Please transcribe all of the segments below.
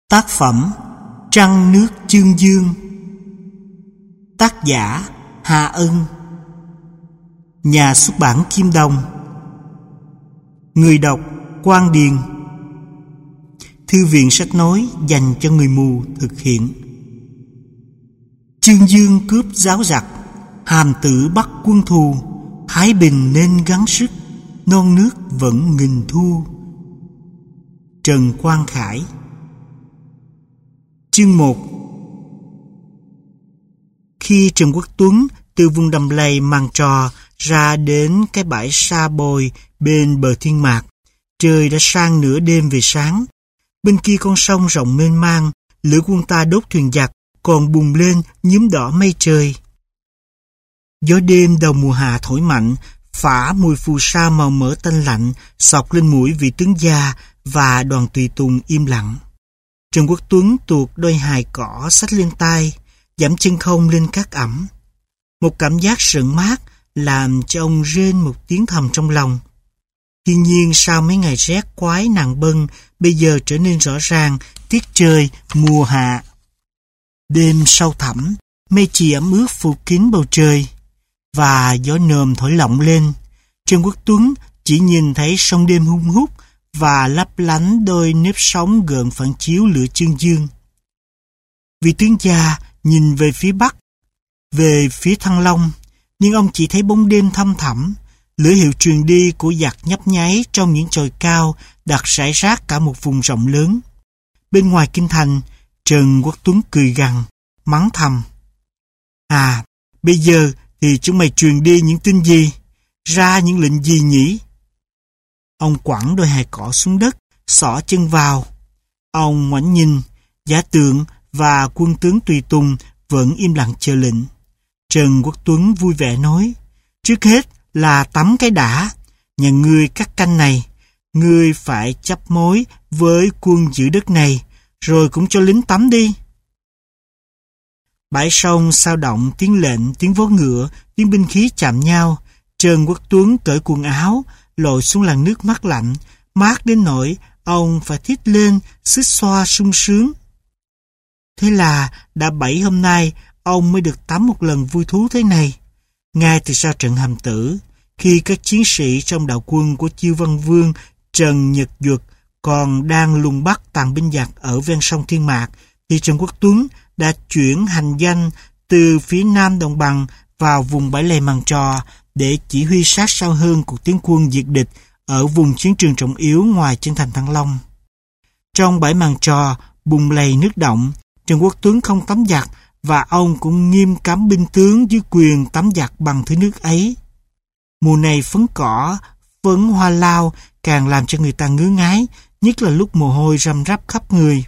Tác phẩm Trăng nước chương dương. Tác giả Hà Ân. Nhà xuất bản Kim Đồng. Người đọc Quang Điền. Thư viện sách nói dành cho người mù thực hiện. Chương dương cướp giáo giặc, hàm tử bắt quân thù. Thái bình nên gắng sức, non nước vẫn nghìn thu. Trần Quang Khải. Chương 1. Khi Trần Quốc Tuấn từ vùng đầm lầy Màn Trò ra đến cái bãi sa bồi bên bờ Thiên Mạc, trời đã sang nửa đêm về sáng. Bên kia con sông rộng mênh mang, lửa quân ta đốt thuyền giặc còn bùng lên nhuốm đỏ mây trời. Gió đêm đầu mùa hạ thổi mạnh, phả mùi phù sa màu mỡ tanh lạnh xộc lên mũi vị tướng già và đoàn tùy tùng im lặng. Trần Quốc Tuấn tuột đôi hài cỏ xách lên tay, giẫm chân không lên cát ẩm. Một cảm giác sợn mát làm cho ông rên một tiếng thầm trong lòng. Thiên nhiên sau mấy ngày rét quái nặng bâng, bây giờ trở nên rõ ràng tiết trời mùa hạ. Đêm sâu thẳm, mây chì ẩm ướt phủ kín bầu trời, và gió nồm thổi lộng lên. Trần Quốc Tuấn chỉ nhìn thấy sông đêm hun hút và lấp lánh đôi nếp sóng gợn phản chiếu lửa chương dương. Vị tướng già nhìn về phía bắc, về phía Thăng Long, nhưng ông chỉ thấy bóng đêm thăm thẳm, lửa hiệu truyền đi của giặc nhấp nháy trong những chòi cao đặt rải rác cả một vùng rộng lớn. Bên ngoài kinh thành, Trần Quốc Tuấn cười gằn, mắng thầm: "À, bây giờ thì chúng mày truyền đi những tin gì, ra những lệnh gì nhỉ?" Ông quẳng đôi hài cỏ xuống đất, xỏ chân vào. Ông ngoảnh nhìn, Giả Tượng và quân tướng tùy tùng vẫn im lặng chờ lệnh. Trần Quốc Tuấn vui vẻ nói: "Trước hết là tắm cái đã. Nhà ngươi cắt canh này, ngươi phải chấp mối với quân giữ đất này, rồi cũng cho lính tắm đi." Bãi sông sao động tiếng lệnh, tiếng vó ngựa, tiếng binh khí chạm nhau. Trần Quốc Tuấn cởi quần áo, lội xuống làn nước mát lạnh, mát đến nỗi ông phải thít lên, xích xoa sung sướng. Thế là đã 7 hôm nay ông mới được tắm một lần vui thú thế này. Ngay từ sau trận Hàm Tử, khi các chiến sĩ trong đạo quân của Chiêu Văn Vương Trần Nhật Duật còn đang lùng bắt tàn binh giặc ở ven sông Thiên Mạc, thì Trần Quốc Tuấn đã chuyển hành danh từ phía nam đồng bằng vào vùng bãi lầy Màn Trò để chỉ huy sát sao hơn cuộc tiến quân diệt địch ở vùng chiến trường trọng yếu ngoài chân thành Thăng Long. Trong bãi Màn Trò bùng lầy nước động, Trần Quốc Tuấn không tắm giặt và ông cũng nghiêm cấm binh tướng dưới quyền tắm giặt bằng thứ nước ấy. Mùa này phấn cỏ, phấn hoa lao càng làm cho người ta ngứa ngái, nhất là lúc mồ hôi răm rắp khắp người.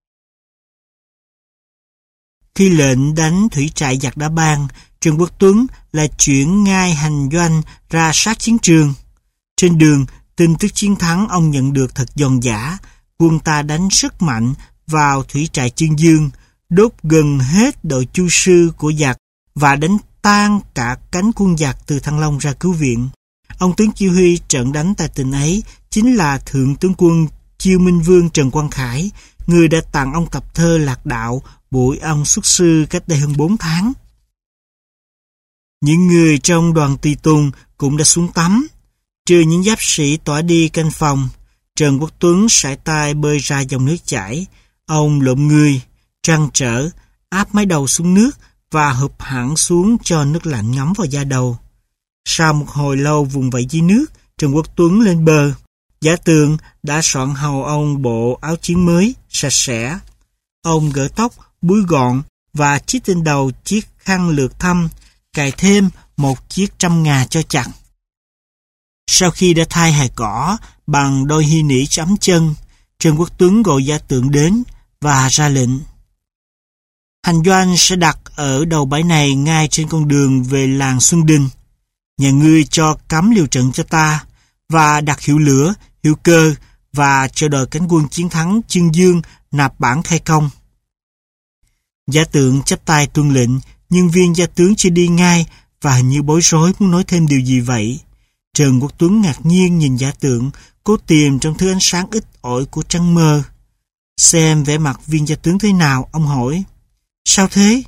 Khi lệnh đánh thủy trại giặc đã ban, Trần Quốc Tuấn lại chuyển ngay hành doanh ra sát chiến trường. Trên đường, tin tức chiến thắng ông nhận được thật giòn giã. Quân ta đánh rất mạnh vào thủy trại Chương Dương, đốt gần hết đội chu sư của giặc và đánh tan cả cánh quân giặc từ Thăng Long ra cứu viện. Ông tướng chỉ huy trận đánh tại tỉnh ấy chính là Thượng tướng quân Chiêu Minh Vương Trần Quang Khải, người đã tặng ông tập thơ Lạc Đạo bội ông xuất sư cách đây hơn 4 tháng. Những người trong đoàn tùy tùng cũng đã xuống tắm. Trừ những giáp sĩ tỏa đi canh phòng, Trần Quốc Tuấn sải tay bơi ra dòng nước chảy. Ông lộn người, trăn trở, áp mái đầu xuống nước và hụp hẳn xuống cho nước lạnh ngấm vào da đầu. Sau một hồi lâu vùng vẫy dưới nước, Trần Quốc Tuấn lên bờ. Giả Tượng đã soạn hầu ông bộ áo chiến mới, sạch sẽ. Ông gỡ tóc, búi gọn và chít trên đầu chiếc khăn lược thâm, cài thêm một chiếc trăm ngà cho chặt. Sau khi đã thay hài cỏ bằng đôi hy nỉ chấm chân, Trần Quốc Tuấn gọi Giả Tượng đến và ra lệnh: "Hành doanh sẽ đặt ở đầu bãi này ngay trên con đường về làng Xuân Đình. Nhà ngươi cho cắm liều trận cho ta và đặt hiệu lửa, hiệu cơ và chờ đợi cánh quân chiến thắng Chương Dương nạp bản khai công." Giả Tượng chắp tay tuân lệnh, nhưng viên gia tướng chưa đi ngay và hình như bối rối muốn nói thêm điều gì vậy. Trần Quốc Tuấn ngạc nhiên nhìn Giả Tượng, cố tìm trong thứ ánh sáng ít ỏi của trăng mờ. Xem vẻ mặt viên gia tướng thế nào, ông hỏi. Sao thế?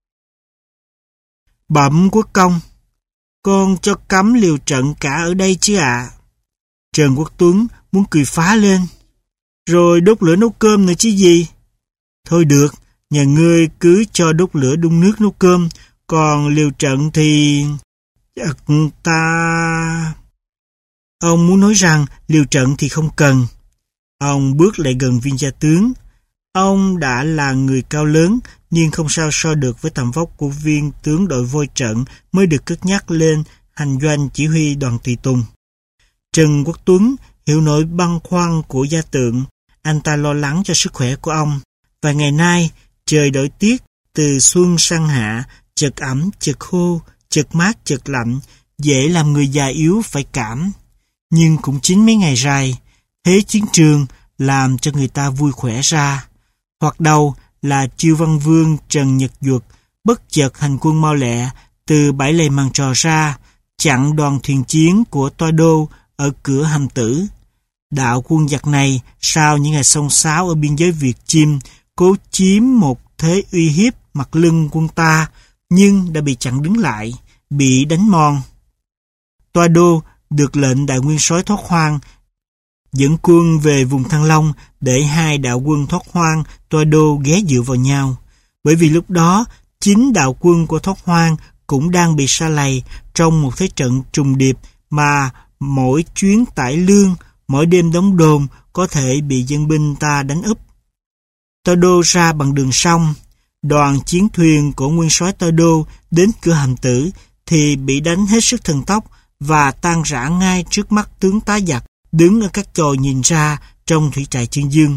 Bẩm quốc công, con cho cấm liều trận cả ở đây chứ ạ. Trần Quốc Tuấn muốn cười phá lên. Rồi đốt lửa nấu cơm nữa chứ gì? Thôi được, nhà ngươi cứ cho đốt lửa đun nước nấu cơm, còn liều trận thì... Chắc ta... Ông muốn nói rằng liều trận thì không cần. Ông bước lại gần viên gia tướng. Ông đã là người cao lớn, nhưng không sao so được với tầm vóc của viên tướng đội voi trận mới được cất nhắc lên hành doanh chỉ huy đoàn tùy tùng. Trần Quốc Tuấn hiểu nỗi băn khoăn của gia tượng. Anh ta lo lắng cho sức khỏe của ông. Và ngày nay, trời đổi tiết, từ xuân sang hạ, chợt ẩm, chợt khô, chợt mát, chợt lạnh, dễ làm người già yếu phải cảm. Nhưng cũng chính mấy ngày dài, thế chiến trường làm cho người ta vui khỏe ra. Hoặc đầu là Chiêu Văn Vương Trần Nhật Duật bất chợt hành quân mau lẹ từ bãi lầy Màn Trò ra, chặn đoàn thuyền chiến của Toa Đô ở cửa Hàm Tử. Đạo quân giặc này sau những ngày xông xáo ở biên giới Việt Chim cố chiếm một thế uy hiếp mặt lưng quân ta, nhưng đã bị chặn đứng lại, bị đánh mòn. Toa Đô được lệnh đại nguyên soái Thoát Hoang dẫn quân về vùng Thăng Long để hai đạo quân Thoát Hoang, Toa Đô ghé dựa vào nhau. Bởi vì lúc đó, chính đạo quân của Thoát Hoang cũng đang bị sa lầy trong một thế trận trùng điệp mà mỗi chuyến tải lương, mỗi đêm đóng đồn có thể bị dân binh ta đánh úp. Toa Đô ra bằng đường sông. Đoàn chiến thuyền của nguyên soái Toa Đô đến cửa Hàm Tử thì bị đánh hết sức thần tốc và tan rã ngay trước mắt tướng tá giặc đứng ở các chòi nhìn ra trong thủy trại Chương Dương.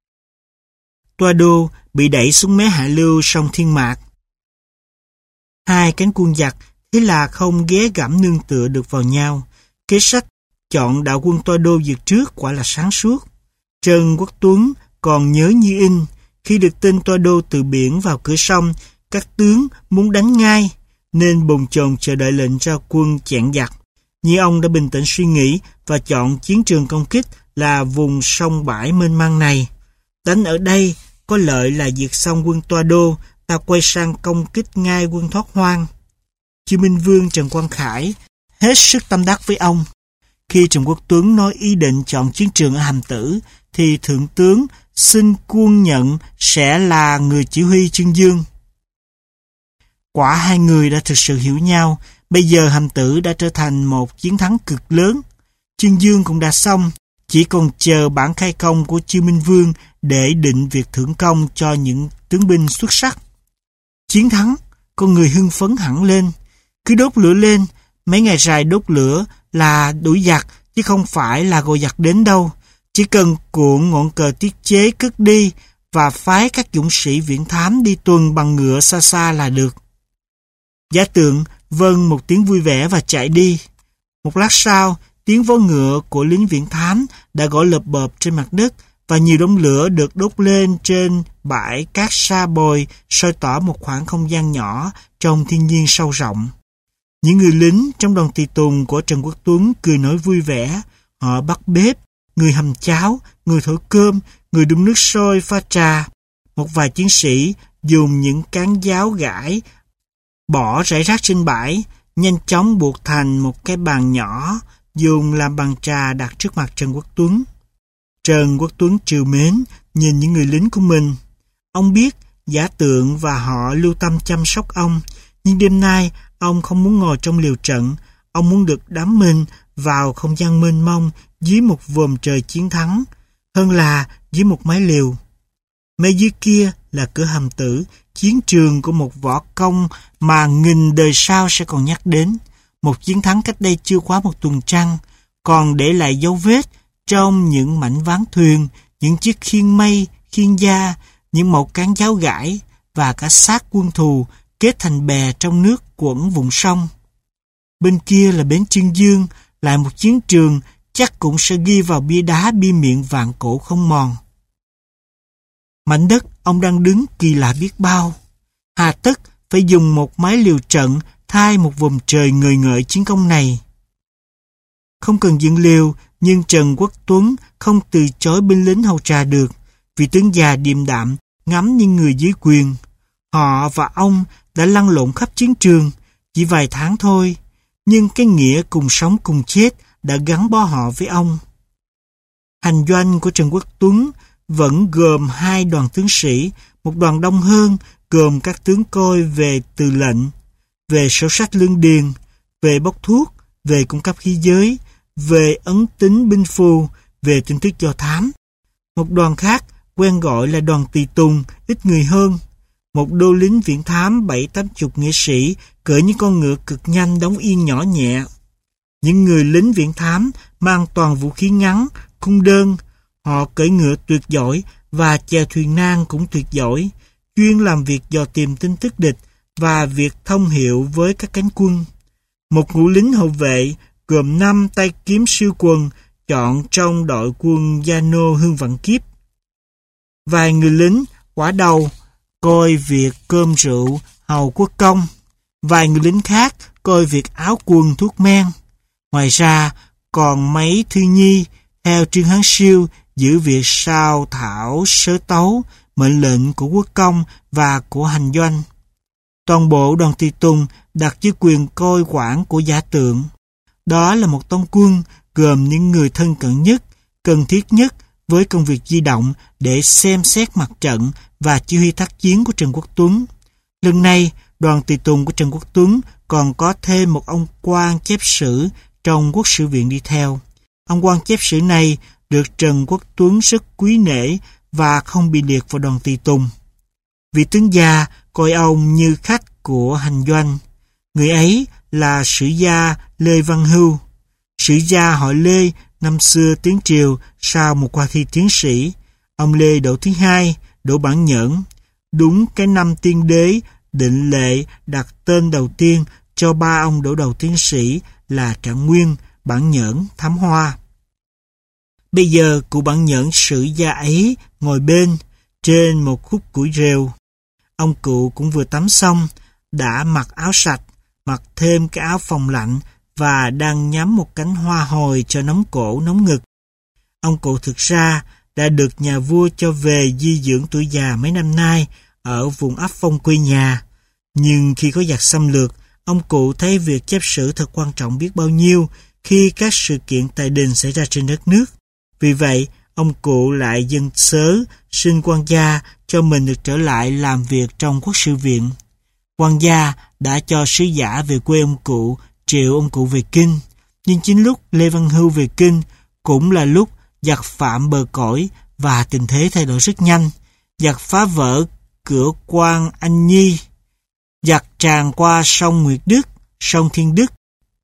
Toa Đô bị đẩy xuống mé hạ lưu sông Thiên Mạc. Hai cánh quân giặc thế là không ghé gẫm nương tựa được vào nhau. Kế sách chọn đạo quân Toa Đô vượt trước quả là sáng suốt. Trần Quốc Tuấn còn nhớ như in, khi được tin Toa Đô từ biển vào cửa sông, các tướng muốn đánh ngay, nên bồn chồn chờ đợi lệnh ra quân chặn giặc. Nhưng ông đã bình tĩnh suy nghĩ và chọn chiến trường công kích là vùng sông bãi mênh mang này. Đánh ở đây có lợi là diệt xong quân Toa Đô, ta quay sang công kích ngay quân Thoát Hoang. Chư Minh Vương Trần Quang Khải hết sức tâm đắc với ông. Khi Trần Quốc Tuấn nói ý định chọn chiến trường ở Hàm Tử, thì Thượng tướng xin quân nhận sẽ là người chỉ huy Chương Dương. Quả hai người đã thực sự hiểu nhau. Bây giờ Hàm Tử đã trở thành một chiến thắng cực lớn. Chương Dương cũng đã xong, chỉ còn chờ bản khai công của Chư Minh Vương để định việc thưởng công cho những tướng binh xuất sắc. Chiến thắng, con người hưng phấn hẳn lên. Cứ đốt lửa lên, mấy ngày dài đốt lửa là đuổi giặc, chứ không phải là gọi giặc đến đâu. Chỉ cần cuộn ngọn cờ tiết chế cất đi và phái các dũng sĩ viễn thám đi tuần bằng ngựa xa xa là được. Giả tượng vâng một tiếng vui vẻ và chạy đi. Một lát sau, tiếng vó ngựa của lính viễn thám đã gõ lợp bợp trên mặt đất và nhiều đống lửa được đốt lên trên bãi cát sa bồi, soi tỏ một khoảng không gian nhỏ trong thiên nhiên sâu rộng. Những người lính trong đoàn tùy tùng của Trần Quốc Tuấn cười nói vui vẻ. Họ bắt bếp, người hầm cháo, người thổi cơm, người đun nước sôi pha trà. Một vài chiến sĩ dùng những cán giáo gãi bỏ rải rác trên bãi, nhanh chóng buộc thành một cái bàn nhỏ dùng làm bàn trà đặt trước mặt Trần Quốc Tuấn. Trần Quốc Tuấn trìu mến nhìn những người lính của mình. Ông biết Giả Tượng và họ lưu tâm chăm sóc ông, nhưng đêm nay ông không muốn ngồi trong liều trận. Ông muốn được đắm mình vào không gian mênh mông dưới một vòm trời chiến thắng, hơn là dưới một mái liều. Mấy dưới kia là cửa Hàm Tử, chiến trường của một võ công mà nghìn đời sau sẽ còn nhắc đến. Một chiến thắng cách đây chưa quá một tuần trăng, còn để lại dấu vết trong những mảnh ván thuyền, những chiếc khiên mây, khiên da, những mẩu cán giáo gãi và cả xác quân thù kết thành bè trong nước quẩn vùng sông. Bên kia là bến Chương Dương, lại một chiến trường chắc cũng sẽ ghi vào bia đá bia miệng vạn cổ không mòn. Mảnh đất ông đang đứng kỳ lạ biết bao. Hà tất phải dùng một mái liều trận thay một vùng trời ngời ngợi chiến công này. Không cần dựng liều, nhưng Trần Quốc Tuấn không từ chối binh lính hầu trà được. Vị tướng già điềm đạm ngắm những người dưới quyền. Họ và ông đã lăn lộn khắp chiến trường, chỉ vài tháng thôi, nhưng cái nghĩa cùng sống cùng chết đã gắn bó họ với ông. Hành doanh của Trần Quốc Tuấn vẫn gồm 2 đoàn tướng sĩ, một đoàn đông hơn gồm các tướng coi về từ lệnh, về sổ sách lương điền, về bốc thuốc, về cung cấp khí giới, về ấn tính binh phù, về tin tức do thám. Một đoàn khác quen gọi là đoàn tùy tùng, ít người hơn. Một đô lính viễn thám 70-80 nghĩa sĩ cưỡi những con ngựa cực nhanh đóng yên nhỏ nhẹ. Những người lính viễn thám mang toàn vũ khí ngắn, cung đơn. Họ cưỡi ngựa tuyệt giỏi và chèo thuyền nan cũng tuyệt giỏi, chuyên làm việc dò tìm tin tức địch và việc thông hiệu với các cánh quân. Một ngũ lính hậu vệ gồm 5 tay kiếm siêu quần chọn trong đội quân Gia Nô Hương Vạn Kiếp. Vài người lính quả đầu coi việc cơm rượu hầu quốc công, vài người lính khác coi việc áo quần thuốc men. Ngoài ra còn mấy thư nhi theo Trương Hán Siêu giữ việc sao thảo sớ tấu, mệnh lệnh của quốc công và của hành doanh. Toàn bộ đoàn tùy tùng đặt dưới quyền coi quản của giả tượng. Đó là một tông quân gồm những người thân cận nhất, cần thiết nhất với công việc di động để xem xét mặt trận và chỉ huy tác chiến của Trần Quốc Tuấn. Lần này, đoàn tùy tùng của Trần Quốc Tuấn còn có thêm một ông quan chép sử trong Quốc sử viện đi theo. Ông quan chép sử này được Trần Quốc Tuấn rất quý nể và không bị liệt vào đoàn tùy tùng. Vị tướng già coi ông như khách của hành doanh. Người ấy là sử gia Lê Văn Hưu. Sử gia họ Lê năm xưa tiến triều sau một khoa thi tiến sĩ. Ông Lê đỗ thứ 2, đỗ Bản Nhẫn. Đúng cái năm tiên đế định lệ đặt tên đầu tiên cho 3 ông đỗ đầu tiến sĩ là Trạng Nguyên, Bản Nhẫn, Thám Hoa. Bây giờ cụ Bản Nhẫn sử gia ấy ngồi bên trên một khúc củi rêu. Ông cụ cũng vừa tắm xong, đã mặc áo sạch, mặc thêm cái áo phòng lạnh và đang nhắm một cánh hoa hồi cho nóng cổ nóng ngực. Ông cụ thực ra đã được nhà vua cho về di dưỡng tuổi già mấy năm nay ở vùng ấp Phong quê nhà. Nhưng khi có giặc xâm lược, ông cụ thấy việc chép sử thật quan trọng biết bao nhiêu khi các sự kiện tài đình xảy ra trên đất nước. Vì vậy, ông cụ lại dâng sớ xin quan gia cho mình được trở lại làm việc trong Quốc sử viện. Quan gia đã cho sứ giả về quê ông cụ, triệu ông cụ về kinh. Nhưng chính lúc Lê Văn Hưu về kinh cũng là lúc giặc phạm bờ cõi và tình thế thay đổi rất nhanh. Giặc phá vỡ cửa quan Anh Nhi, giặc tràn qua sông Nguyệt Đức, sông Thiên Đức.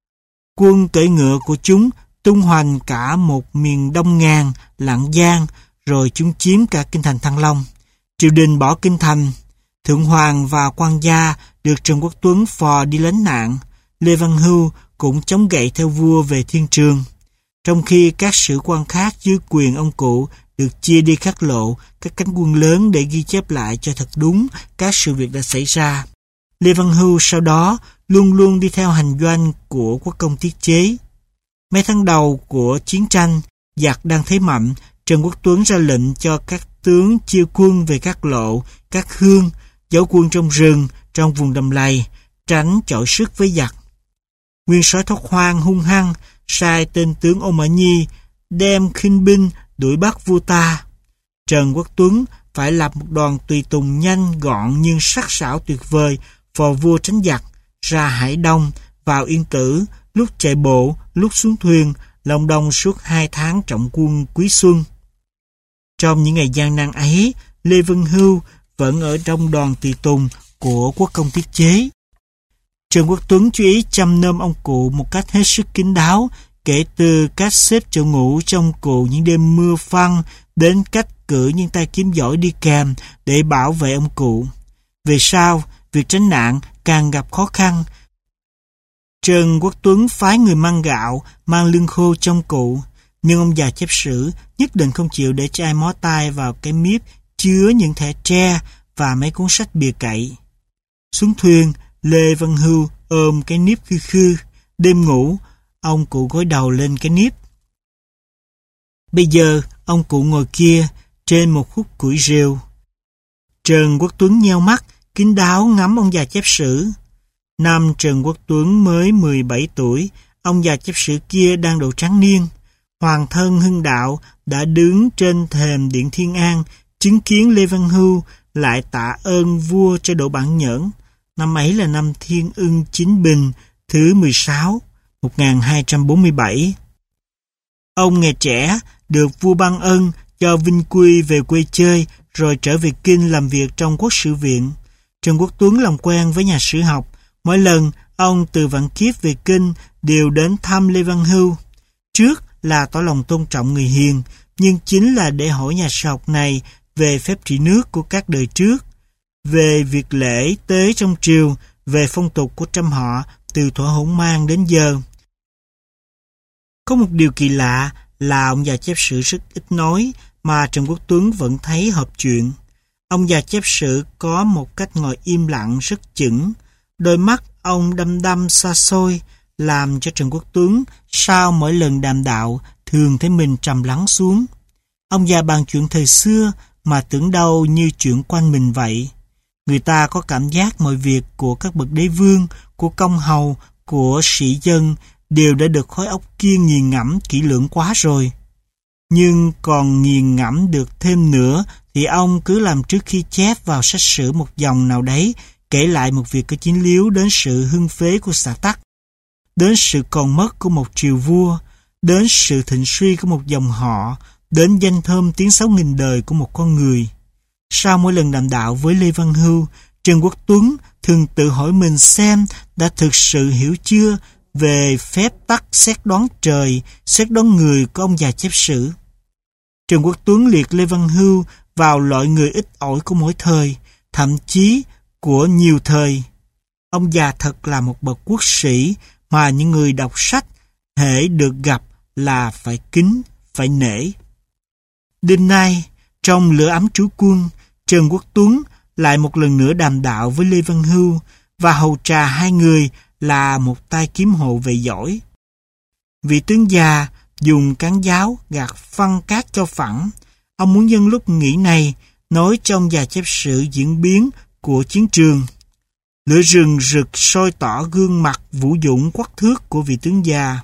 Quân cưỡi ngựa của chúng tung hoành cả một miền Đông Ngàn, Lạng Giang, rồi chúng chiếm cả kinh thành Thăng Long. Triều đình bỏ kinh thành, Thượng Hoàng và quan gia được Trần Quốc Tuấn phò đi lánh nạn. Lê Văn Hưu cũng chống gậy theo vua về Thiên Trường. Trong khi các sử quan khác dưới quyền ông cụ được chia đi khắc lộ các cánh quân lớn để ghi chép lại cho thật đúng các sự việc đã xảy ra. Lê Văn Hưu sau đó luôn luôn đi theo hành doanh của quốc công Tiết Chế. Mấy tháng đầu của chiến tranh, giặc đang thế mạnh, Trần Quốc Tuấn ra lệnh cho các tướng chia quân về các lộ, các hương, giấu quân trong rừng, trong vùng đầm lầy, tránh chọi sức với giặc. Nguyên soái Thóc Hoang hung hăng sai tên tướng Ô Mã Nhi đem khinh binh đuổi bắt vua ta. Trần Quốc Tuấn phải lập một đoàn tùy tùng nhanh gọn nhưng sắc sảo tuyệt vời phò vua tránh giặc, ra Hải Đông, vào Yên Tử, lúc chạy bộ, lúc xuống thuyền, lòng đồng suốt 2 tháng trọng quân Quý Xuân. Trong những ngày gian nan ấy, Lê Văn Hưu vẫn ở trong đoàn tùy tùng của quốc công Tiết Chế. Trần Quốc Tuấn chú ý chăm nom ông cụ một cách hết sức kín đáo, kể từ cách xếp chỗ ngủ trong cụ những đêm mưa phăng đến cách cử những tay kiếm giỏi đi kèm để bảo vệ ông cụ. Về sau, việc tránh nạn càng gặp khó khăn. Trần Quốc Tuấn phái người mang gạo, mang lương khô trong cụ, nhưng ông già chép sử nhất định không chịu để cho ai mó tay vào cái miếp chứa những thẻ tre và mấy cuốn sách bìa cậy. Xuống thuyền, Lê Văn Hưu ôm cái niếp khư khư, đêm ngủ, ông cụ gối đầu lên cái niếp. Bây giờ, ông cụ ngồi kia, trên một khúc củi rêu. Trần Quốc Tuấn nheo mắt, kín đáo ngắm ông già chép sử. Năm Trần Quốc Tuấn mới 17 tuổi, ông già chép sử kia đang độ tráng niên. Hoàng thân Hưng Đạo đã đứng trên thềm Điện Thiên An, chứng kiến Lê Văn Hưu lại tạ ơn vua cho độ bản nhẫn. Năm ấy là năm Thiên Ưng Chính Bình thứ 16, 1247. Ông ngày trẻ được vua ban ân cho vinh quy về quê chơi, rồi trở về Kinh làm việc trong Quốc sử viện. Trần Quốc Tuấn làm quen với nhà sử học. Mỗi lần ông từ Vạn Kiếp về Kinh đều đến thăm Lê Văn Hưu. Trước là tỏ lòng tôn trọng người hiền, nhưng chính là để hỏi nhà sử học này về phép trị nước của các đời trước, về việc lễ tế trong triều, về phong tục của trăm họ từ thuở Hỗn Mang đến giờ. Có một điều kỳ lạ là ông già chép sử rất ít nói, mà Trần Quốc Tuấn vẫn thấy hợp chuyện. Ông già chép sử có một cách ngồi im lặng rất chững, đôi mắt ông đăm đăm xa xôi, làm cho Trần Quốc Tuấn sau mỗi lần đàm đạo thường thấy mình trầm lắng xuống. Ông già bàn chuyện thời xưa mà tưởng đâu như chuyện quanh mình vậy. Người ta có cảm giác mọi việc của các bậc đế vương, của công hầu, của sĩ dân đều đã được khối óc kia nghiền ngẫm kỹ lưỡng quá rồi. Nhưng còn nghiền ngẫm được thêm nữa thì ông cứ làm trước khi chép vào sách sử một dòng nào đấy, kể lại một việc có chính liếu đến sự hưng phế của xã tắc, đến sự còn mất của một triều vua, đến sự thịnh suy của một dòng họ, đến danh thơm tiếng 6.000 đời của một con người. Sau mỗi lần đàm đạo với Lê Văn Hưu, Trần Quốc Tuấn thường tự hỏi mình xem đã thực sự hiểu chưa về phép tắc xét đoán trời, xét đoán người của ông già chép sử. Trần Quốc Tuấn liệt Lê Văn Hưu vào loại người ít ỏi của mỗi thời, thậm chí của nhiều thời. Ông già thật là một bậc quốc sĩ mà những người đọc sách hễ được gặp là phải kính, phải nể. Đêm nay, trong lửa ấm trú quân, Trần Quốc Tuấn lại một lần nữa đàm đạo với Lê Văn Hưu, và hầu trà hai người là một tay kiếm hộ vệ giỏi. Vị tướng già dùng cán giáo gạt phăng cát cho phẳng. Ông muốn nhân lúc nghỉ này nói cho ông già chép sử diễn biến của chiến trường. Lửa rừng rực soi tỏ gương mặt vũ dũng quắc thước của vị tướng già.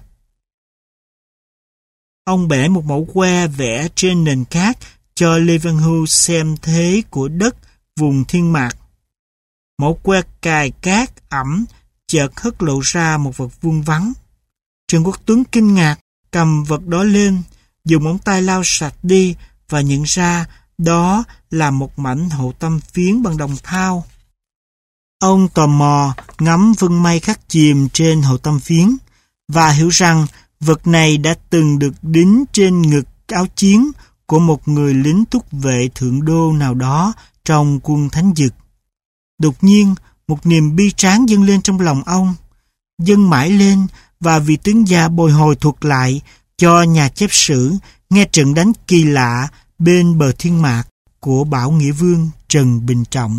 Ông bẻ một mẫu que vẽ trên nền cát cho Lê Văn Hưu xem thế của đất vùng Thiên Mạc. Mẫu que cài cát ẩm chợt hất lộ ra một vật vuông vắn. Trần Quốc Tuấn kinh ngạc, cầm vật đó lên, dùng móng tay lau sạch đi và nhận ra đó là một mảnh hậu tâm phiến bằng đồng thau. Ông tò mò ngắm vân may khắc chìm trên hậu tâm phiến và hiểu rằng vật này đã từng được đính trên ngực áo chiến của một người lính túc vệ thượng đô nào đó trong quân Thánh Dực. Đột nhiên, một niềm bi tráng dâng lên trong lòng ông, dâng mãi lên, và vị tướng già bồi hồi thuật lại cho nhà chép sử nghe trận đánh kỳ lạ bên bờ Thiên Mạc của Bảo Nghĩa Vương Trần Bình Trọng.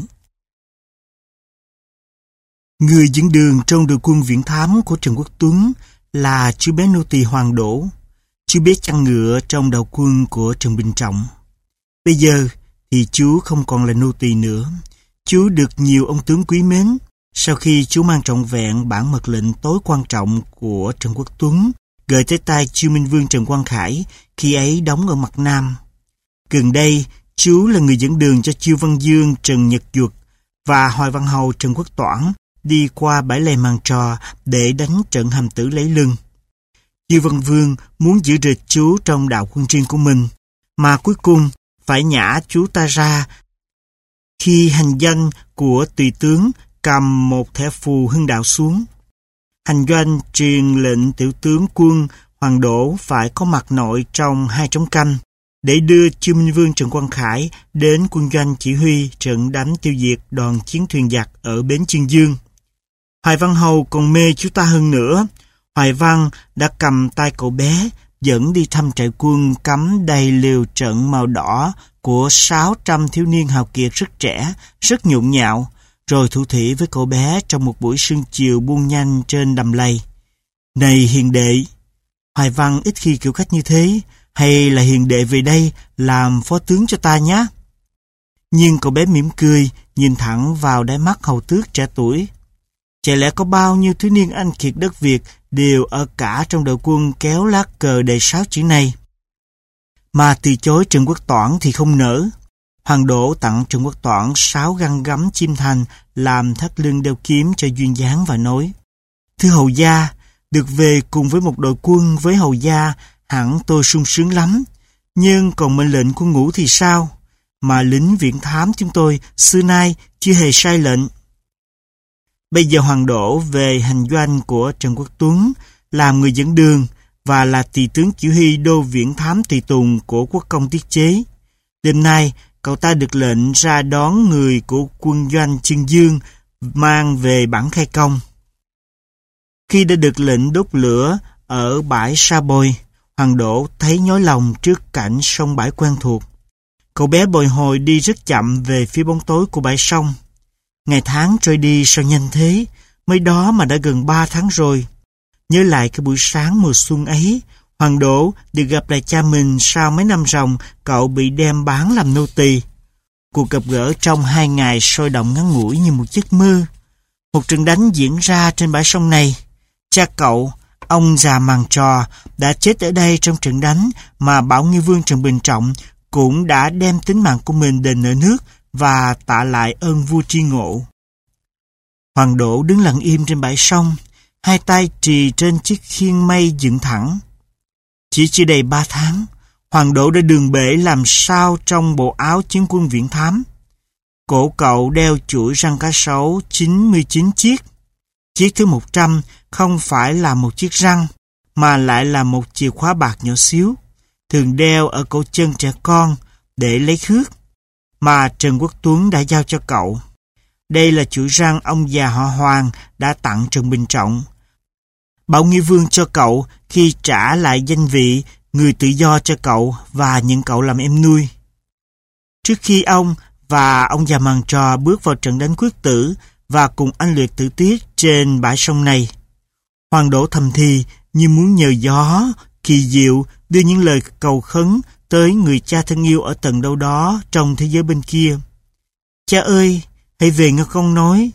Người dẫn đường trong đội quân viễn thám của Trần Quốc Tuấn là chú bé nô tỳ Hoàng Đỗ, chú bé chăn ngựa trong đầu quân của Trần Bình Trọng. Bây giờ thì chú không còn là nô tỳ nữa. Chú được nhiều ông tướng quý mến sau khi chú mang trọn vẹn bản mật lệnh tối quan trọng của Trần Quốc Tuấn gửi tới tay Chiêu Minh Vương Trần Quang Khải khi ấy đóng ở mặt Nam. Gần đây, chú là người dẫn đường cho Chiêu Văn Dương Trần Nhật Duật và Hoài Văn Hầu Trần Quốc Toản đi qua bãi lầy Màn Trò để đánh trận Hàm Tử lấy lưng. Chiêu Văn Vương muốn giữ rịch chú trong đạo quân riêng của mình, mà cuối cùng phải nhả chú ta ra khi hành danh của tùy tướng cầm một thẻ phù Hưng Đạo xuống. Hành doanh truyền lệnh tiểu tướng quân Hoàng Đỗ phải có mặt nội trong 2 trống canh để đưa Chiêu Minh Vương Trần Quang Khải đến quân doanh chỉ huy trận đánh tiêu diệt đoàn chiến thuyền giặc ở bến Chương Dương. Hoài Văn Hầu còn mê chú ta hơn nữa. Hoài Văn đã cầm tay cậu bé dẫn đi thăm trại quân cắm đầy liều trận màu đỏ của 600 thiếu niên hào kiệt rất trẻ, rất nhộn nhạo, rồi thủ thỉ với cậu bé trong một buổi sương chiều buông nhanh trên đầm lầy. Này hiền đệ! Hoài Văn ít khi kiểu cách như thế. hay là hiền đệ về đây làm phó tướng cho ta nhé. Nhưng cậu bé mỉm cười, nhìn thẳng vào đáy mắt hầu tước trẻ tuổi. Chả lẽ có bao nhiêu thiếu niên anh kiệt đất Việt đều ở cả trong đội quân kéo lá cờ đầy 6 chữ này. Mà từ chối Trần Quốc Toản thì không nỡ. Hoàng Đỗ tặng Trần Quốc Toản 6 găng gấm chim thành làm thắt lưng đeo kiếm cho duyên dáng và nói: Thưa hầu gia, được về cùng với một đội quân với hầu gia hẳn tôi sung sướng lắm. Nhưng còn mệnh lệnh quân ngũ thì sao? Mà lính viễn thám chúng tôi xưa nay chưa hề sai lệnh. Bây giờ Hoàng Đỗ về hành doanh của Trần Quốc Tuấn, làm người dẫn đường và là tỳ tướng chỉ huy đô viễn thám tùy tùng của quốc công Tiết Chế. Đêm nay, cậu ta được lệnh ra đón người của quân doanh Chương Dương mang về bản khai công. Khi đã được lệnh đốt lửa ở bãi Sa Bồi, Hoàng Đỗ thấy nhói lòng trước cảnh sông bãi quen thuộc. Cậu bé bồi hồi đi rất chậm về phía bóng tối của bãi sông. Ngày tháng trôi đi sao nhanh thế, mới đó mà đã gần 3 tháng rồi. Nhớ lại cái buổi sáng mùa xuân ấy, Hoàng Đỗ được gặp lại cha mình sau mấy năm ròng cậu bị đem bán làm nô tỳ. Cuộc gặp gỡ trong 2 ngày sôi động ngắn ngủi như một giấc mơ. Một trận đánh diễn ra trên bãi sông này. Cha cậu, ông già Màn Trò, đã chết ở đây trong trận đánh mà Bảo Nghi Vương Trần Bình Trọng cũng đã đem tính mạng của mình đền nợ nước và tạ lại ơn vua tri ngộ. Hoàng Đỗ đứng lặng im trên bãi sông, hai tay trì trên chiếc khiên mây dựng thẳng. Chỉ chưa đầy 3 tháng, Hoàng Đỗ đã đường bể làm sao trong bộ áo chiến quân viễn thám. Cổ cậu đeo chuỗi răng cá sấu 99 chiếc. Chiếc thứ 100 không phải là một chiếc răng, mà lại là một chìa khóa bạc nhỏ xíu, thường đeo ở cổ chân trẻ con để lấy khước, mà Trần Quốc Tuấn đã giao cho cậu. Đây là chuỗi răng ông già họ Hoàng đã tặng Trần Bình Trọng. Bảo Nghi Vương cho cậu khi trả lại danh vị người tự do cho cậu và nhận cậu làm em nuôi. Trước khi ông và ông già Màn Trò bước vào trận đánh quyết tử và cùng anh Liệt Tử Tiết trên bãi sông này, Hoàng Đỗ thầm thì như muốn nhờ gió kỳ diệu đưa những lời cầu khấn tới người cha thân yêu ở tận đâu đó trong thế giới bên kia. Cha ơi, hãy về nghe con nói.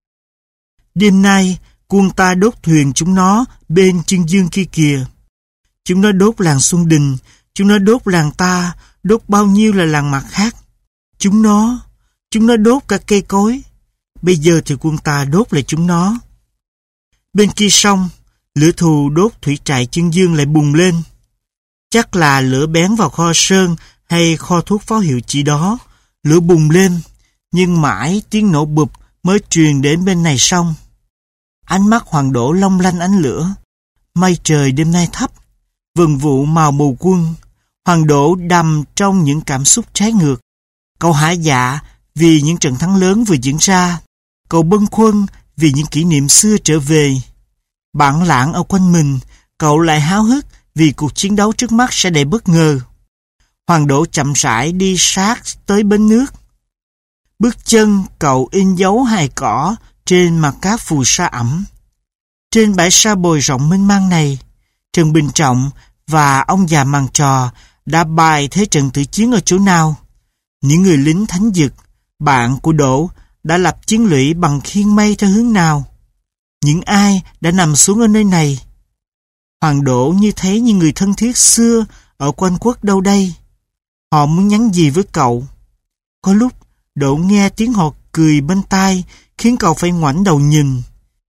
Đêm nay, quân ta đốt thuyền chúng nó bên Chương Dương kia kìa. Chúng nó đốt làng Xuân Đình, chúng nó đốt làng ta, đốt bao nhiêu là làng mặt khác. Chúng nó đốt cả cây cối. Bây giờ thì quân ta đốt lại chúng nó. Bên kia sông, lửa thù đốt thủy trại Chương Dương lại bùng lên. Chắc là lửa bén vào kho sơn hay kho thuốc pháo hiệu chỉ đó. Lửa bùng lên, nhưng mãi tiếng nổ bụp mới truyền đến bên này sông. Ánh mắt Hoàng Đỗ long lanh ánh lửa. Mây trời đêm nay thấp, vần vụ màu mù quân. Hoàng Đỗ đắm trong những cảm xúc trái ngược. Cậu hả dạ vì những trận thắng lớn vừa diễn ra. Cậu bâng khuâng vì những kỷ niệm xưa trở về. Bản lãng ở quanh mình, cậu lại háo hức vì cuộc chiến đấu trước mắt sẽ đầy bất ngờ. Hoàng Đỗ chậm rãi đi sát tới bến nước. Bước chân cậu in dấu hài cỏ trên mặt cát phù sa ẩm. Trên bãi sa bồi rộng mênh mang này, Trần Bình Trọng và ông già Màn Trò đã bài thế trận tử chiến ở chỗ nào? Những người lính thánh dực, bạn của Đỗ, đã lập chiến lũy bằng khiên mây theo hướng nào? Những ai đã nằm xuống ở nơi này? Hoàng Đỗ như thấy những người thân thiết xưa ở quanh quốc đâu đây? Họ muốn nhắn gì với cậu? Có lúc Đỗ nghe tiếng họ cười bên tai khiến cậu phải ngoảnh đầu nhìn.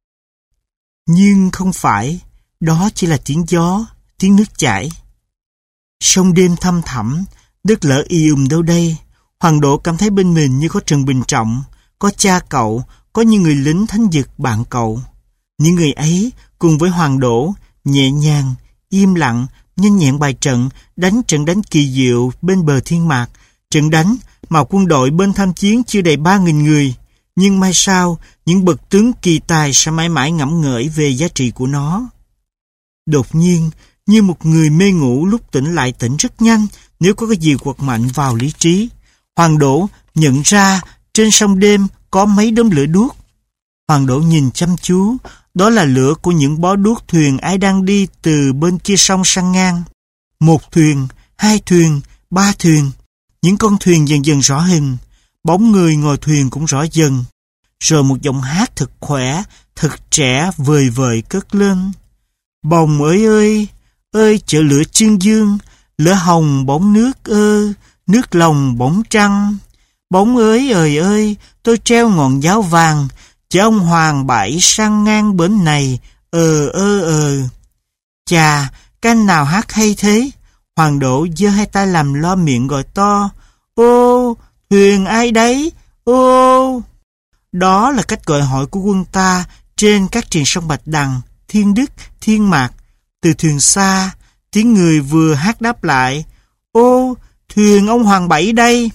Nhưng không phải, đó chỉ là tiếng gió, tiếng nước chảy. Sông đêm thăm thẳm, đất lở đâu đây. Hoàng Đỗ cảm thấy bên mình như có Trần Bình Trọng, có cha cậu, có những người lính thánh dực bạn cậu. Những người ấy cùng với Hoàng Đỗ nhẹ nhàng, im lặng, nhanh nhẹn bài trận đánh kỳ diệu bên bờ thiên mạc. Trận đánh mà quân đội bên tham chiến chưa đầy 3.000 người, nhưng mai sau những bậc tướng kỳ tài sẽ mãi mãi ngẫm ngợi về giá trị của nó. Đột nhiên, như một người mê ngủ lúc tỉnh lại tỉnh rất nhanh nếu có cái gì quật mạnh vào lý trí. Hoàng Đỗ nhận ra trên sông đêm có mấy đốm lửa đuốc. Hoàng Đỗ nhìn chăm chú, đó là lửa của những bó đuốc thuyền ai đang đi từ bên kia sông sang ngang. Một thuyền 2 thuyền, 3 thuyền. Những con thuyền dần dần rõ hình, bóng người ngồi thuyền cũng rõ dần. Rồi một giọng hát thật khỏe, thật trẻ vời vợi cất lên. Bồng ơi ơi, ơi chợ lửa chương dương, lửa hồng bóng nước ơ, nước lòng bóng trăng. Bóng ơi ơi, tôi treo ngọn giáo vàng, chở ông Hoàng Bảy sang ngang bến này, Chà, cái anh nào hát hay thế? Hoàng Đỗ giơ hai tay làm lo miệng gọi to. Ô, thuyền ai đấy? Ô! Đó là cách gọi hỏi của quân ta trên các triền sông Bạch Đằng, Thiên Đức, Thiên Mạc. Từ thuyền xa, tiếng người vừa hát đáp lại. Ô, thuyền ông Hoàng Bảy đây.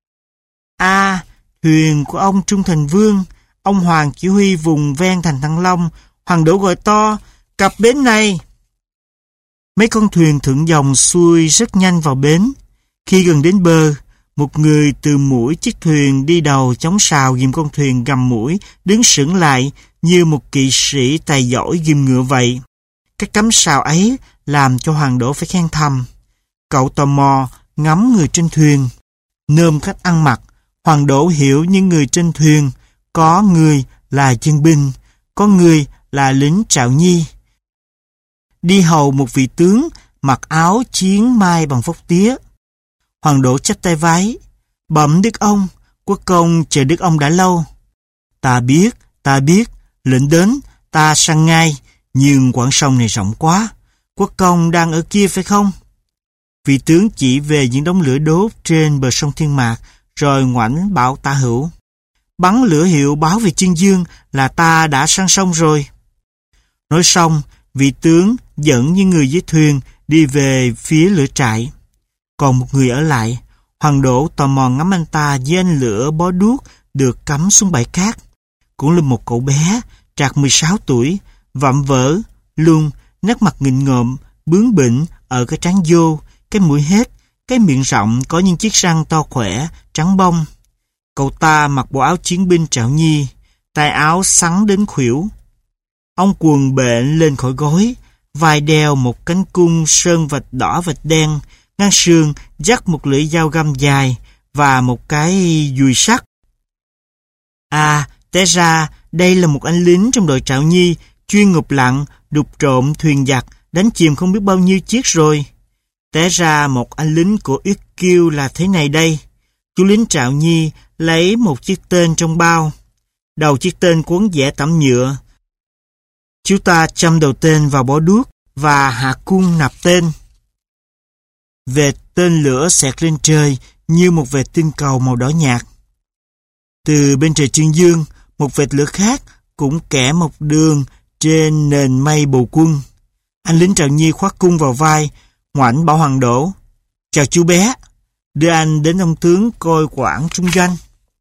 À, thuyền của ông Trung Thành Vương, ông Hoàng chỉ huy vùng ven thành Thăng Long. Hoàng Đỗ gọi to, cập bến này. Mấy con thuyền thượng dòng xuôi rất nhanh vào bến. Khi gần đến bờ, một người từ mũi chiếc thuyền đi đầu chống sào ghìm con thuyền gầm mũi, đứng sững lại như một kỵ sĩ tài giỏi ghìm ngựa vậy. Cái cắm sào ấy làm cho Hoàng Đỗ phải khen thầm. Cậu tò mò ngắm người trên thuyền. Nôm cách ăn mặc, Hoàng Đỗ hiểu những người trên thuyền, có người là dân binh, có người là lính Trạo Nhi. Đi hầu một vị tướng mặc áo chiến mai bằng phốc tía. Hoàng Đỗ chắp tay vái. Bẩm đức ông, quốc công chờ đức ông đã lâu. Ta biết, lệnh đến, ta sang ngay, nhưng quãng sông này rộng quá. Quốc công đang ở kia phải không? Vị tướng chỉ về những đống lửa đốt trên bờ sông Thiên Mạc, rồi ngoảnh bảo Tả Hữu. Bắn lửa hiệu báo về Chương Dương là ta đã sang sông rồi. Nói xong, vị tướng dẫn những người dưới thuyền đi về phía lửa trại. Còn một người ở lại. Hoàng Đỗ tò mò ngắm anh ta với anh lửa bó đuốc được cắm xuống bãi cát. Cũng là một cậu bé, trạc 16 tuổi, vạm vỡ, luôn, nét mặt nghịn ngợm, bướng bỉnh ở cái trán vô, cái mũi hết, cái miệng rộng có những chiếc răng to khỏe, trắng bông. Cậu ta mặc bộ áo chiến binh Trạo Nhi, tay áo xắn đến khuỷu. Ống quần bện lên khỏi gối, vai đeo một cánh cung sơn vạch đỏ vạch đen, ngang sườn dắt một lưỡi dao găm dài và một cái dùi sắt. À, té ra đây là một anh lính trong đội Trạo Nhi, chuyên ngục lặn, đục trộm thuyền giặc, đánh chìm không biết bao nhiêu chiếc rồi. Té ra một anh lính của Yết Kiêu là thế này đây. Chú lính Trạo Nhi lấy một chiếc tên trong bao. Đầu chiếc tên cuốn vẽ tẩm nhựa. Chú ta châm đầu tên vào bó đuốc và hạ cung nạp tên. Vệt tên lửa xẹt lên trời như một vệt tinh cầu màu đỏ nhạt. Từ bên trời Chương Dương, một vệt lửa khác cũng kẻ một đường trên nền mây bầu quân. Anh lính Trạo Nhi khoác cung vào vai, ngoảnh bảo Hoàng Đỗ. Chào chú bé, đưa anh đến ông tướng coi quản trung doanh.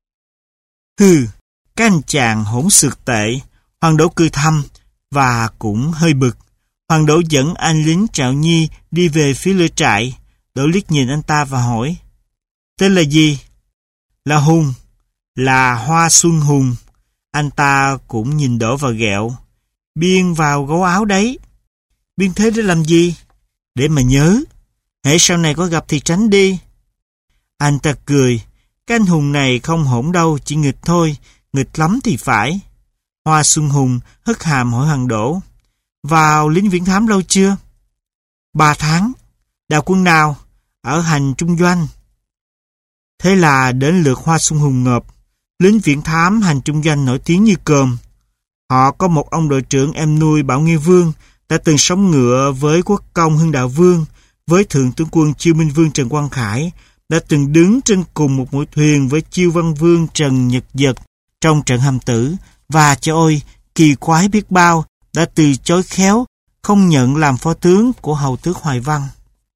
Hừ, các anh chàng hỗn xược tệ. Hoàng Đỗ cười thầm và cũng hơi bực. Hoàng Đỗ dẫn anh lính Trạo Nhi đi về phía lửa trại. Đỗ liếc nhìn anh ta và hỏi. Tên là gì? Là Hùng. Là Hoa Xuân Hùng. Anh ta cũng nhìn Đỗ và ghẹo. Biên vào gấu áo đấy. Biên thế để làm gì? Để mà nhớ. Hễ sau này có gặp thì tránh đi. Anh ta cười. Cái anh Hùng này không hỗn đâu, chỉ nghịch thôi. Nghịch lắm thì phải. Hoa Xuân Hùng hất hàm hỏi Hoàng Đỗ. Vào lính viễn thám lâu chưa? 3 tháng. Đào quân nào? Ở hành trung doanh. Thế là đến lượt Hoa Xuân Hùng ngợp. Lính viễn thám hành trung doanh nổi tiếng như cơm. Họ có một ông đội trưởng em nuôi Bảo Nghi Vương đã từng sống ngựa với quốc công Hưng Đạo Vương, với thượng tướng quân Chiêu Minh Vương Trần Quang Khải, đã từng đứng trên cùng một mũi thuyền với Chiêu Văn Vương Trần Nhật Dật trong trận Hàm Tử, và cho ôi, kỳ quái biết bao, đã từ chối khéo, không nhận làm phó tướng của hầu tước Hoài Văn.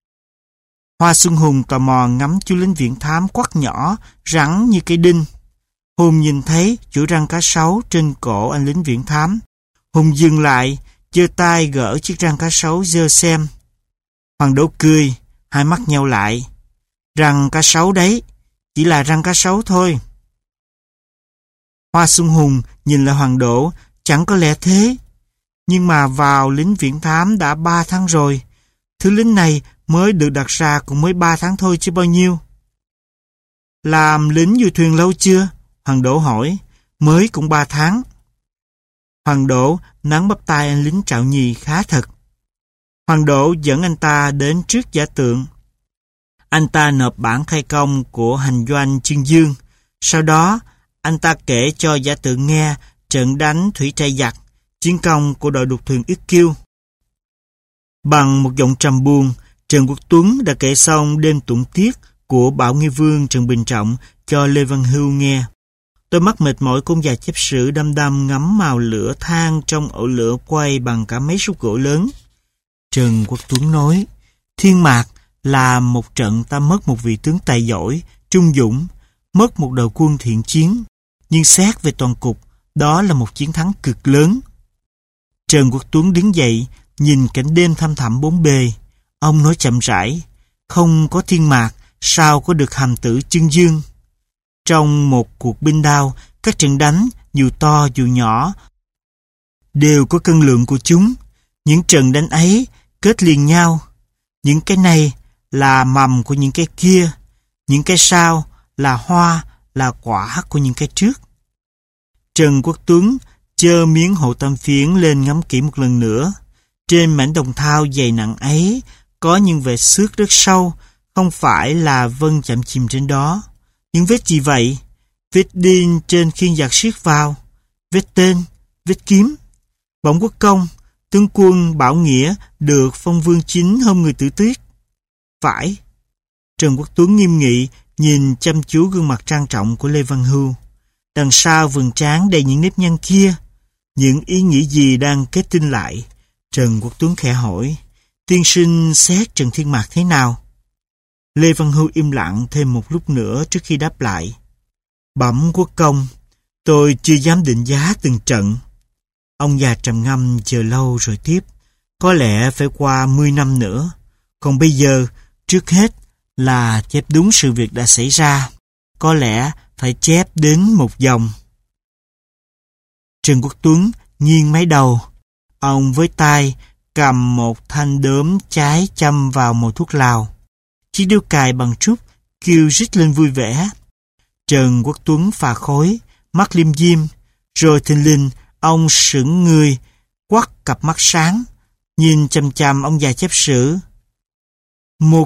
Hoa Xuân Hùng tò mò ngắm chú lính viễn thám quắt nhỏ, rắn như cây đinh. Hùng nhìn thấy chuỗi răng cá sấu trên cổ anh lính viễn thám. Hùng dừng lại, giơ tay gỡ chiếc răng cá sấu giơ xem. Hoàng Đỗ cười, hai mắt nheo lại. Răng cá sấu đấy, chỉ là răng cá sấu thôi. Hoa Xuân Hùng nhìn lại Hoàng Đỗ, chẳng có lẽ thế. Nhưng mà vào lính viễn thám đã 3 tháng rồi. Thứ lính này mới được đặt ra cũng mới 3 tháng thôi chứ bao nhiêu. Làm lính du thuyền lâu chưa? Hoàng Đỗ hỏi. Mới cũng 3 tháng. Hoàng Đỗ nắn bắp tay anh lính Trạo Nhì khá thật. Hoàng Đỗ dẫn anh ta đến trước giả tượng. Anh ta nộp bản khai công của hành doanh Chương Dương. Sau đó, anh ta kể cho giả tượng nghe trận đánh thủy trai giặc, chiến công của đội đục thuyền Yết Kiêu. Bằng một giọng trầm buồn, Trần Quốc Tuấn đã kể xong đêm tụng tiết của Bảo Nghi Vương Trần Bình Trọng cho Lê Văn Hưu nghe. Đôi mắt mệt mỏi của ông già chép sử đăm đăm ngắm màu lửa than trong ổ lửa quay bằng cả mấy xúc gỗ lớn. Trần Quốc Tuấn nói, Thiên Mạc là một trận ta mất một vị tướng tài giỏi, trung dũng, mất một đội quân thiện chiến. Nhưng xét về toàn cục, đó là một chiến thắng cực lớn. Trần Quốc Tuấn đứng dậy, nhìn cảnh đêm thăm thẳm bốn bề. Ông nói chậm rãi, không có Thiên Mạc, sao có được hàm tử Chương Dương? Trong một cuộc binh đao, các trận đánh, dù to dù nhỏ, đều có cân lượng của chúng. Những trận đánh ấy kết liền nhau. Những cái này là mầm của những cái kia. Những cái sau là hoa, là quả của những cái trước. Trần Quốc Tuấn chơ miếng hộ tam phiến lên ngắm kỹ một lần nữa. Trên mảnh đồng thau dày nặng ấy có những vệt xước rất sâu, không phải là vân chạm chìm trên đó. Những vết gì vậy? Vết đinh trên khiên giặc siết vào, vết tên, vết kiếm. Bổng Quốc Công, tướng quân Bảo Nghĩa được phong vương chính hôm người tử tuyết. Phải. Trần Quốc Tuấn nghiêm nghị nhìn chăm chú gương mặt trang trọng của Lê Văn Hưu. Đằng sau vầng trán đầy những nếp nhăn kia, những ý nghĩ gì đang kết tinh lại? Trần Quốc Tuấn khẽ hỏi, tiên sinh xét Trần Thiên Mạc thế nào? Lê Văn Hưu im lặng thêm một lúc nữa trước khi đáp lại. Bẩm Quốc Công, tôi chưa dám định giá từng trận. Ông già trầm ngâm chờ lâu rồi tiếp. Có lẽ phải qua 10 năm nữa. Còn bây giờ, trước hết là chép đúng sự việc đã xảy ra. Có lẽ phải chép đến một dòng. Trần Quốc Tuấn nghiêng mái đầu. Ông với tay cầm một thanh đốm cháy châm vào mồi thuốc lào. Chiếc điếu cày bằng trúc kêu rít lên vui vẻ. Trần Quốc Tuấn phà khói, mắt liêm diêm, rồi thình lình ông sững người, quắt cặp mắt sáng, nhìn chằm chằm ông già chép sử. Một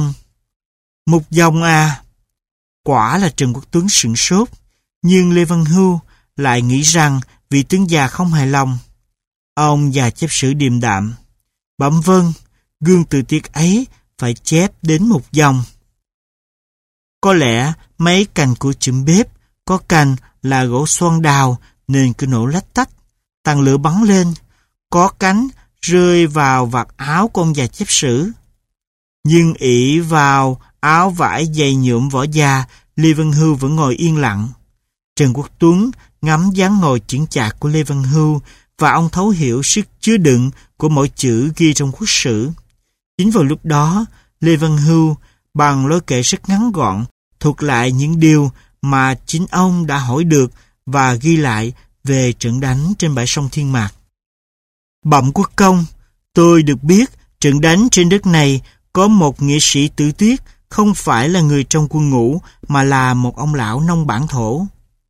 dòng à. Quả là Trần Quốc Tuấn sửng sốt, nhưng Lê Văn Hưu lại nghĩ rằng vị tướng già không hài lòng. Ông già chép sử điềm đạm. Bẩm vâng, gương tự tiết ấy phải chép đến một dòng. Có lẽ mấy cành của chùm bếp có cành là gỗ xoan đào nên cứ nổ lách tách, tàn lửa bắn lên, có cánh rơi vào vạt áo của ông già chép sử. Nhưng ỷ vào áo vải dày nhuộm vỏ da, Lê Văn Hưu vẫn ngồi yên lặng. Trần Quốc Tuấn ngắm dáng ngồi chững chạc của Lê Văn Hưu và ông thấu hiểu sức chứa đựng của mỗi chữ ghi trong quốc sử. Chính vào lúc đó, Lê Văn Hưu bằng lối kể rất ngắn gọn thuật lại những điều mà chính ông đã hỏi được và ghi lại về trận đánh trên bãi sông Thiên Mạc. Bẩm Quốc Công, tôi được biết trận đánh trên đất này có một nghĩa sĩ tử tuyết không phải là người trong quân ngũ mà là một ông lão nông bản thổ.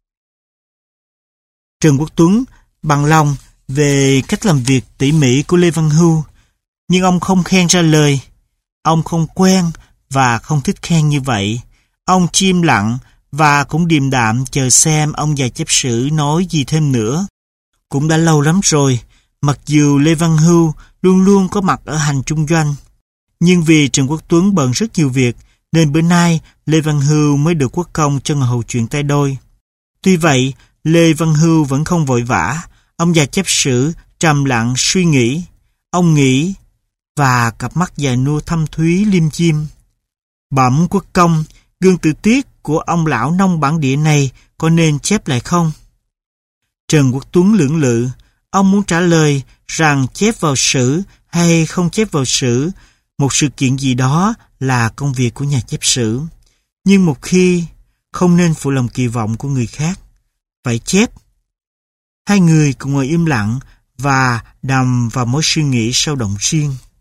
Trần Quốc Tuấn bằng lòng về cách làm việc tỉ mỉ của Lê Văn Hưu, nhưng ông không khen ra lời. Ông không quen và không thích khen như vậy. Ông chỉ im lặng và cũng điềm đạm chờ xem ông già chép sử nói gì thêm nữa. Cũng đã lâu lắm rồi, mặc dù Lê Văn Hưu luôn luôn có mặt ở hành trung doanh, nhưng vì Trần Quốc Tuấn bận rất nhiều việc, nên bữa nay Lê Văn Hưu mới được Quốc Công cho ngồi hầu chuyện tay đôi. Tuy vậy, Lê Văn Hưu vẫn không vội vã. Ông già chép sử trầm lặng suy nghĩ. Ông nghĩ và cặp mắt già nua thâm thúy liêm diêm. Bẩm Quốc Công, gương tự tiết của ông lão nông bản địa này có nên chép lại không? Trần Quốc Tuấn lưỡng lự. Ông muốn trả lời rằng chép vào sử hay không chép vào sử, một sự kiện gì đó là công việc của nhà chép sử. Nhưng một khi không nên phụ lòng kỳ vọng của người khác, phải chép. Hai người cùng ngồi im lặng và đắm vào mối suy nghĩ sâu động riêng.